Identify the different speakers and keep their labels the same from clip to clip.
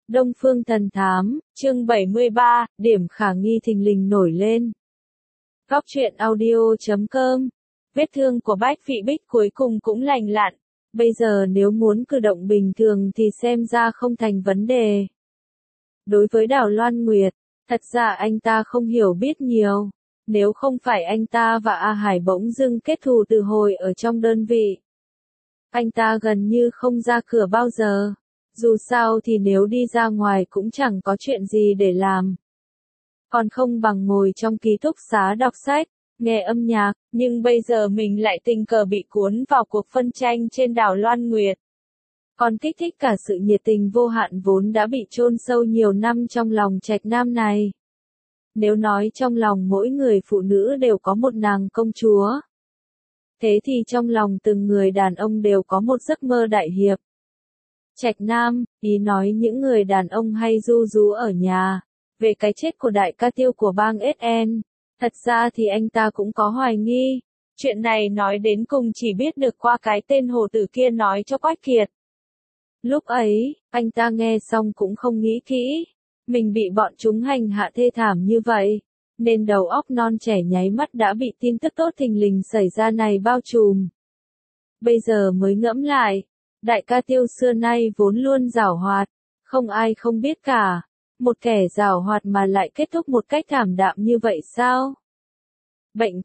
Speaker 1: Đông Phương Thần Thám, chương 73, điểm khả nghi thình lình nổi lên. Góc truyện audio.com. Vết thương của Bách Vị Bích cuối cùng cũng lành lặn. Bây giờ nếu muốn cử động bình thường thì xem ra không thành vấn đề. Đối với Đào Loan Nguyệt, thật ra anh ta không hiểu biết nhiều. Nếu không phải anh ta và A Hải bỗng dưng kết thù từ hồi ở trong đơn vị. Anh ta gần như không ra cửa bao giờ. Dù sao thì nếu đi ra ngoài cũng chẳng có chuyện gì để làm. Còn không bằng ngồi trong ký túc xá đọc sách, nghe âm nhạc, nhưng bây giờ mình lại tình cờ bị cuốn vào cuộc phân tranh trên đảo Loan Nguyệt. Còn kích thích cả sự nhiệt tình vô hạn vốn đã bị chôn sâu nhiều năm trong lòng Trạch Nam này. Nếu nói trong lòng mỗi người phụ nữ đều có một nàng công chúa. Thế thì trong lòng từng người đàn ông đều có một giấc mơ đại hiệp. Trạch Nam, ý nói những người đàn ông hay ru rú ở nhà, về cái chết của đại ca Tiêu của bang SN. Thật ra thì anh ta cũng có hoài nghi. Chuyện này nói đến cùng chỉ biết được qua cái tên hồ tử kia nói cho Quách Kiệt. Lúc ấy, anh ta nghe xong cũng không nghĩ kỹ. Mình bị bọn chúng hành hạ thê thảm như vậy. Nên đầu óc non trẻ nháy mắt đã bị tin tức tốt thình lình xảy ra này bao trùm. Bây giờ mới ngẫm lại. Đại ca Tiêu xưa nay vốn luôn giảo hoạt, không ai không biết cả. Một kẻ giảo hoạt mà lại kết thúc một cách thảm đạm như vậy sao? Bệnh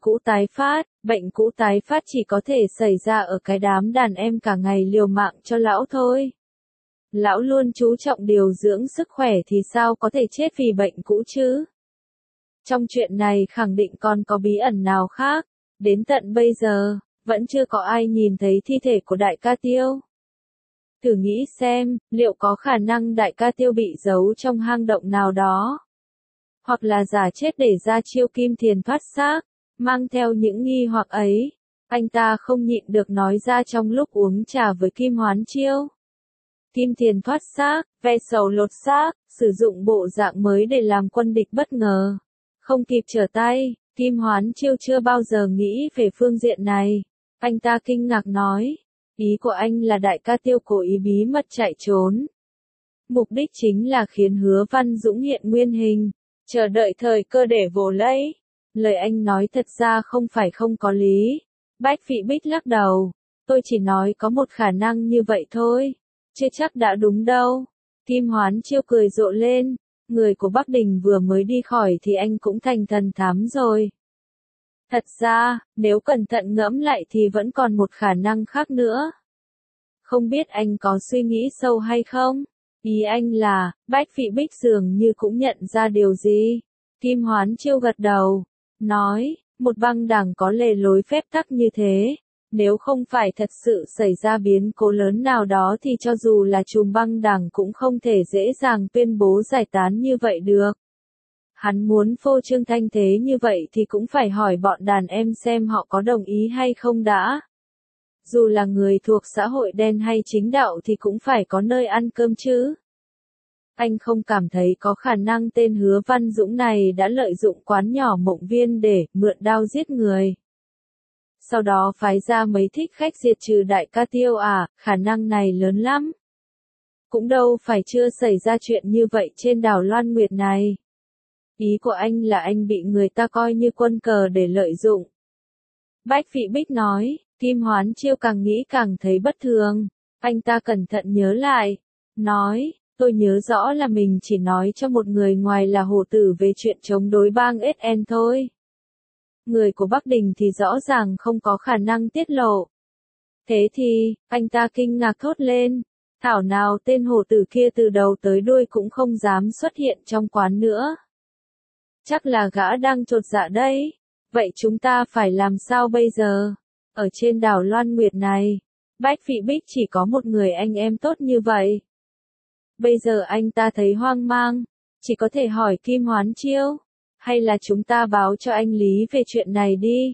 Speaker 1: cũ tái phát chỉ có thể xảy ra ở cái đám đàn em cả ngày liều mạng cho lão thôi. Lão luôn chú trọng điều dưỡng sức khỏe thì sao có thể chết vì bệnh cũ chứ? Trong chuyện này khẳng định còn có bí ẩn nào khác, đến tận bây giờ, vẫn chưa có ai nhìn thấy thi thể của đại ca Tiêu. Thử nghĩ xem, liệu có khả năng đại ca Tiêu bị giấu trong hang động nào đó? Hoặc là giả chết để ra chiêu Kim Thiền thoát xác, mang theo những nghi hoặc ấy, anh ta không nhịn được nói ra trong lúc uống trà với Kim Hoán Chiêu. Kim Thiền thoát xác, ve sầu lột xác, sử dụng bộ dạng mới để làm quân địch bất ngờ. Không kịp trở tay, Kim Hoán Chiêu chưa bao giờ nghĩ về phương diện này. Anh ta kinh ngạc nói. Ý của anh là đại ca Tiêu cố ý bí mật chạy trốn. Mục đích chính là khiến Hứa Văn Dũng hiện nguyên hình, chờ đợi thời cơ để vồ lấy. Lời anh nói thật ra không phải không có lý. Bách Vị Bích lắc đầu. Tôi chỉ nói có một khả năng như vậy thôi. Chưa chắc đã đúng đâu. Kim Hoán Chiêu cười rộ lên. Người của Bắc Đình vừa mới đi khỏi thì anh cũng thành thần thám rồi. Thật ra, nếu cẩn thận ngẫm lại thì vẫn còn một khả năng khác nữa. Không biết anh có suy nghĩ sâu hay không? Ý anh là, Bách Vị Bích dường như cũng nhận ra điều gì. Kim Hoán Chiêu gật đầu, nói, một băng đảng có lề lối phép tắc như thế. Nếu không phải thật sự xảy ra biến cố lớn nào đó thì cho dù là chùm băng đảng cũng không thể dễ dàng tuyên bố giải tán như vậy được. Hắn muốn phô trương thanh thế như vậy thì cũng phải hỏi bọn đàn em xem họ có đồng ý hay không đã. Dù là người thuộc xã hội đen hay chính đạo thì cũng phải có nơi ăn cơm chứ. Anh không cảm thấy có khả năng tên Hứa Văn Dũng này đã lợi dụng quán nhỏ Mộng Viên để mượn đao giết người. Sau đó phái ra mấy thích khách diệt trừ đại ca Tiêu à, khả năng này lớn lắm. Cũng đâu phải chưa xảy ra chuyện như vậy trên đảo Loan Nguyệt này. Ý của anh là anh bị người ta coi như quân cờ để lợi dụng. Bách Vị Bích nói, Kim Hoán Chiêu càng nghĩ càng thấy bất thường. Anh ta cẩn thận nhớ lại. Nói, tôi nhớ rõ là mình chỉ nói cho một người ngoài là Hồ Tử về chuyện chống đối bang SN thôi. Người của Bắc Đình thì rõ ràng không có khả năng tiết lộ. Thế thì, anh ta kinh ngạc thốt lên. Thảo nào tên Hồ Tử kia từ đầu tới đuôi cũng không dám xuất hiện trong quán nữa. Chắc là gã đang chột dạ đấy. Vậy chúng ta phải làm sao bây giờ? Ở trên đảo Loan Nguyệt này, Bách Vị Bích chỉ có một người anh em tốt như vậy. Bây giờ anh ta thấy hoang mang, chỉ có thể hỏi Kim Hoán Chiêu. Hay là chúng ta báo cho anh Lý về chuyện này đi.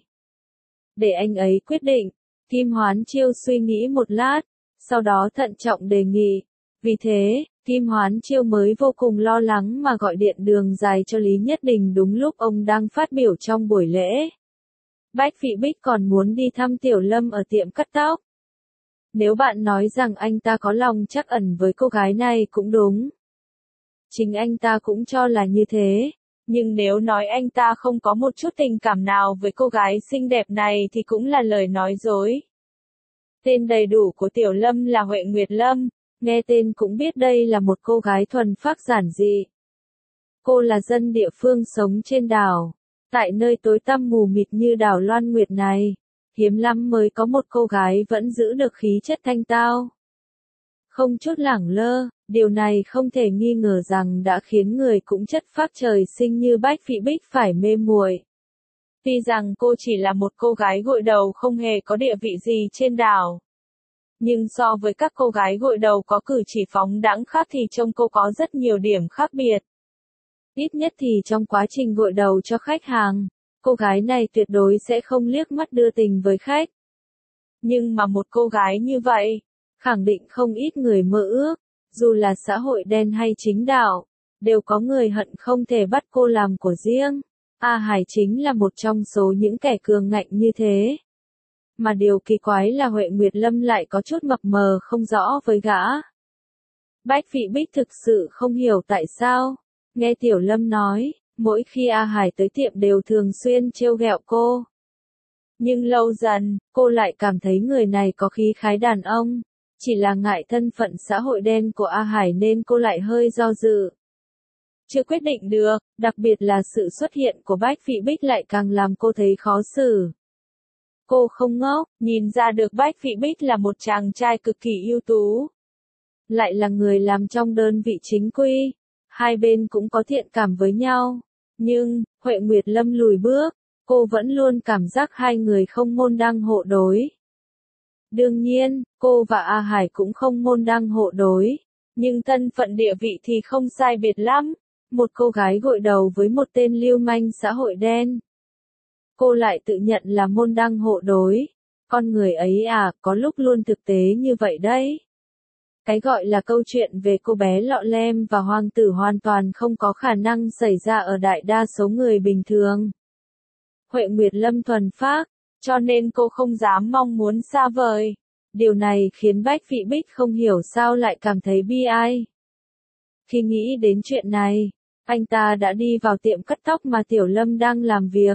Speaker 1: Để anh ấy quyết định. Kim Hoán Chiêu suy nghĩ một lát, sau đó thận trọng đề nghị. Vì thế, Kim Hoán Chiêu mới vô cùng lo lắng mà gọi điện đường dài cho Lý Nhất Đình đúng lúc ông đang phát biểu trong buổi lễ. Bách Vị Bích còn muốn đi thăm Tiểu Lâm ở tiệm cắt tóc. Nếu bạn nói rằng anh ta có lòng trắc ẩn với cô gái này cũng đúng. Chính anh ta cũng cho là như thế. Nhưng nếu nói anh ta không có một chút tình cảm nào với cô gái xinh đẹp này thì cũng là lời nói dối. Tên đầy đủ của Tiểu Lâm là Huệ Nguyệt Lâm, nghe tên cũng biết đây là một cô gái thuần phác giản dị. Cô là dân địa phương sống trên đảo. Tại nơi tối tăm mù mịt như đảo Loan Nguyệt này, hiếm lắm mới có một cô gái vẫn giữ được khí chất thanh tao. Không chút lẳng lơ, điều này không thể nghi ngờ rằng đã khiến người cũng chất phác trời sinh như Bách Phỉ Bích phải mê muội. Tuy rằng cô chỉ là một cô gái gội đầu không hề có địa vị gì trên đảo. Nhưng so với các cô gái gội đầu có cử chỉ phóng đãng khác thì trông cô có rất nhiều điểm khác biệt. Ít nhất thì trong quá trình gội đầu cho khách hàng, cô gái này tuyệt đối sẽ không liếc mắt đưa tình với khách. Nhưng mà một cô gái như vậy, khẳng định không ít người mơ ước, dù là xã hội đen hay chính đạo, đều có người hận không thể bắt cô làm của riêng. A Hải chính là một trong số những kẻ cường ngạnh như thế. Mà điều kỳ quái là Huệ Nguyệt Lâm lại có chút mập mờ không rõ với gã. Bách Phỉ Bích thực sự không hiểu tại sao. Nghe Tiểu Lâm nói, mỗi khi A Hải tới tiệm đều thường xuyên trêu ghẹo cô. Nhưng lâu dần, cô lại cảm thấy người này có khí khái đàn ông. Chỉ là ngại thân phận xã hội đen của A Hải nên cô lại hơi do dự. Chưa quyết định được, đặc biệt là sự xuất hiện của Bách Phỉ Bích lại càng làm cô thấy khó xử. Cô không ngốc, nhìn ra được Bách Phỉ Bích là một chàng trai cực kỳ ưu tú. Lại là người làm trong đơn vị chính quy. Hai bên cũng có thiện cảm với nhau. Nhưng, Huệ Nguyệt Lâm lùi bước, cô vẫn luôn cảm giác hai người không môn đăng hộ đối. Đương nhiên, cô và A Hải cũng không môn đăng hộ đối. Nhưng thân phận địa vị thì không sai biệt lắm. Một cô gái gội đầu với một tên lưu manh xã hội đen. Cô lại tự nhận là môn đăng hộ đối. Con người ấy à, có lúc luôn thực tế như vậy đấy. Cái gọi là câu chuyện về cô bé lọ lem và hoàng tử hoàn toàn không có khả năng xảy ra ở đại đa số người bình thường. Huệ Nguyệt Lâm thuần phác, cho nên cô không dám mong muốn xa vời. Điều này khiến Bách Phỉ Bích không hiểu sao lại cảm thấy bi ai. Khi nghĩ đến chuyện này, anh ta đã đi vào tiệm cắt tóc mà Tiểu Lâm đang làm việc.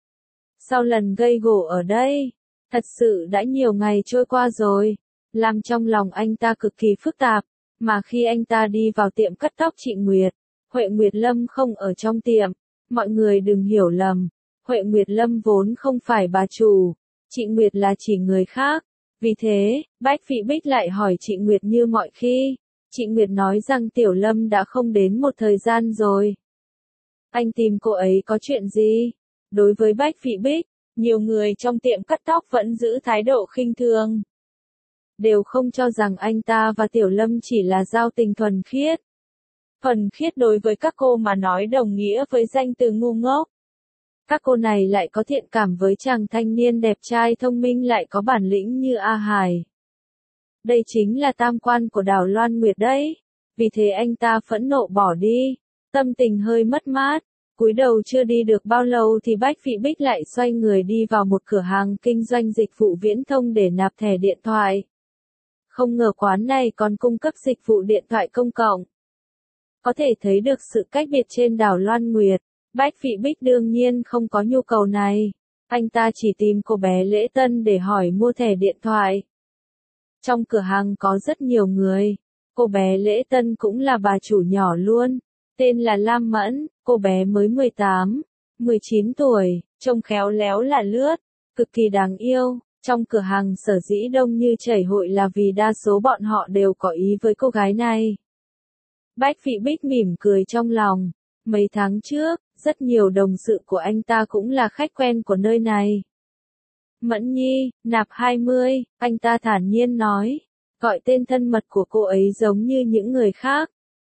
Speaker 1: Sau lần gây gổ ở đây, thật sự đã nhiều ngày trôi qua rồi, làm trong lòng anh ta cực kỳ phức tạp, mà khi anh ta đi vào tiệm cắt tóc chị Nguyệt, Huệ Nguyệt Lâm không ở trong tiệm, mọi người đừng hiểu lầm, Huệ Nguyệt Lâm vốn không phải bà chủ, chị Nguyệt là chỉ người khác, vì thế, Bách Phỉ Bích lại hỏi chị Nguyệt như mọi khi, chị Nguyệt nói rằng Tiểu Lâm đã không đến một thời gian rồi. Anh tìm cô ấy có chuyện gì? Đối với Bách Phỉ Bích, nhiều người trong tiệm cắt tóc vẫn giữ thái độ khinh thường. Đều không cho rằng anh ta và Tiểu Lâm chỉ là giao tình thuần khiết. Thuần khiết đối với các cô mà nói đồng nghĩa với danh từ ngu ngốc. Các cô này lại có thiện cảm với chàng thanh niên đẹp trai thông minh lại có bản lĩnh như A Hải. Đây chính là tam quan của đảo Loan Nguyệt đấy. Vì thế anh ta phẫn nộ bỏ đi. Tâm tình hơi mất mát. Cúi đầu chưa đi được bao lâu thì Bách Phỉ Bích lại xoay người đi vào một cửa hàng kinh doanh dịch vụ viễn thông để nạp thẻ điện thoại. Không ngờ quán này còn cung cấp dịch vụ điện thoại công cộng. Có thể thấy được sự cách biệt trên đảo Loan Nguyệt. Bách Phỉ Bích đương nhiên không có nhu cầu này. Anh ta chỉ tìm cô bé lễ tân để hỏi mua thẻ điện thoại. Trong cửa hàng có rất nhiều người. Cô bé lễ tân cũng là bà chủ nhỏ luôn. Tên là Lam Mẫn, cô bé mới 18, 19 tuổi, trông khéo léo là lướt, cực kỳ đáng yêu. Trong cửa hàng sở dĩ đông như chảy hội là vì đa số bọn họ đều có ý với cô gái này. Bách Phỉ Bích mỉm cười trong lòng. Mấy tháng trước, rất nhiều đồng sự của anh ta cũng là khách quen của nơi này. Mẫn Nhi, nạp 20, anh ta thản nhiên nói. Gọi tên thân mật của cô ấy giống như những người khác.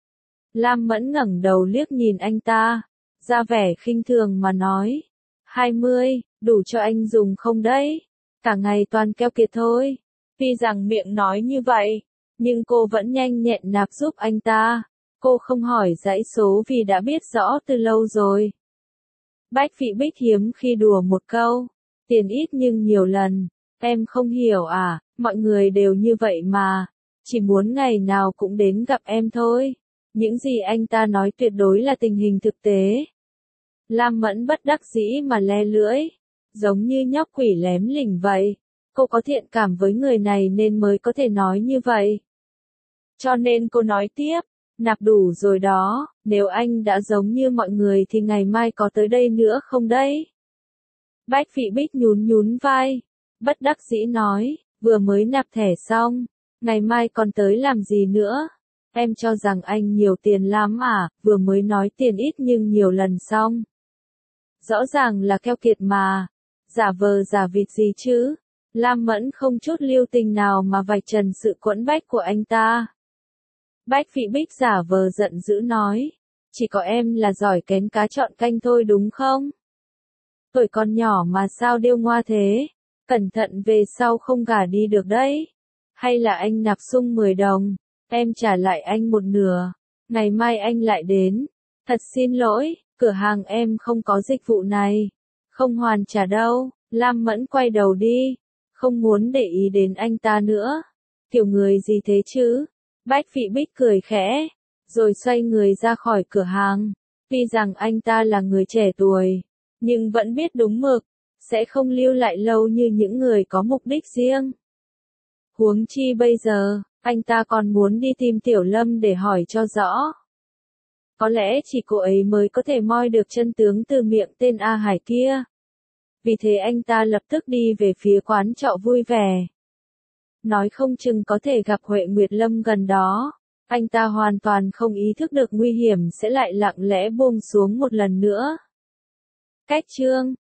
Speaker 1: Lam Mẫn ngẩng đầu liếc nhìn anh ta, ra vẻ khinh thường mà nói. 20, đủ cho anh dùng không đấy? Cả ngày toàn keo kiệt thôi. Tuy rằng miệng nói như vậy, nhưng cô vẫn nhanh nhẹn nạp giúp anh ta. Cô không hỏi dãy số vì đã biết rõ từ lâu rồi. Bách Phỉ Bích hiếm khi đùa một câu. Tiền ít nhưng nhiều lần. Em không hiểu à, mọi người đều như vậy mà. Chỉ muốn ngày nào cũng đến gặp em thôi. Những gì anh ta nói tuyệt đối là tình hình thực tế. Lam Mẫn bất đắc dĩ mà le lưỡi, giống như nhóc quỷ lém lỉnh vậy. Cô có thiện cảm với người này nên mới có thể nói như vậy. Cho nên cô nói tiếp, nạp đủ rồi đó, nếu anh đã giống như mọi người thì ngày mai có tới đây nữa không đấy? Bách Phỉ Bích nhún nhún vai, bất đắc dĩ nói, vừa mới nạp thẻ xong, ngày mai còn tới làm gì nữa? Em cho rằng anh nhiều tiền lắm à, vừa mới nói tiền ít nhưng nhiều lần xong. Rõ ràng là keo kiệt mà, giả vờ giả vịt gì chứ? Lam Mẫn không chút lưu tình nào mà vạch trần sự quẫn bách của anh ta. Bách Phỉ Bích giả vờ giận dữ nói, chỉ có em là giỏi kén cá chọn canh thôi đúng không? Tuổi còn nhỏ mà sao điêu ngoa thế, cẩn thận về sau không gả đi được đấy. Hay là anh nạp sung 10 đồng, em trả lại anh một nửa, ngày mai anh lại đến. Thật xin lỗi, cửa hàng em không có dịch vụ này, không hoàn trả đâu. Lam Mẫn quay đầu đi, không muốn để ý đến anh ta nữa. Kiểu người gì thế chứ? Bách Phỉ Bích cười khẽ, rồi xoay người ra khỏi cửa hàng. Tuy rằng anh ta là người trẻ tuổi, nhưng vẫn biết đúng mực, sẽ không lưu lại lâu như những người có mục đích riêng. Huống chi bây giờ, anh ta còn muốn đi tìm Tiểu Lâm để hỏi cho rõ. Có lẽ chỉ cô ấy mới có thể moi được chân tướng từ miệng tên A Hải kia. Vì thế anh ta lập tức đi về phía quán trọ vui vẻ. Nói không chừng có thể gặp Huệ Nguyệt Lâm gần đó. Anh ta hoàn toàn không ý thức được nguy hiểm sẽ lại lặng lẽ buông xuống một lần nữa. Cách chương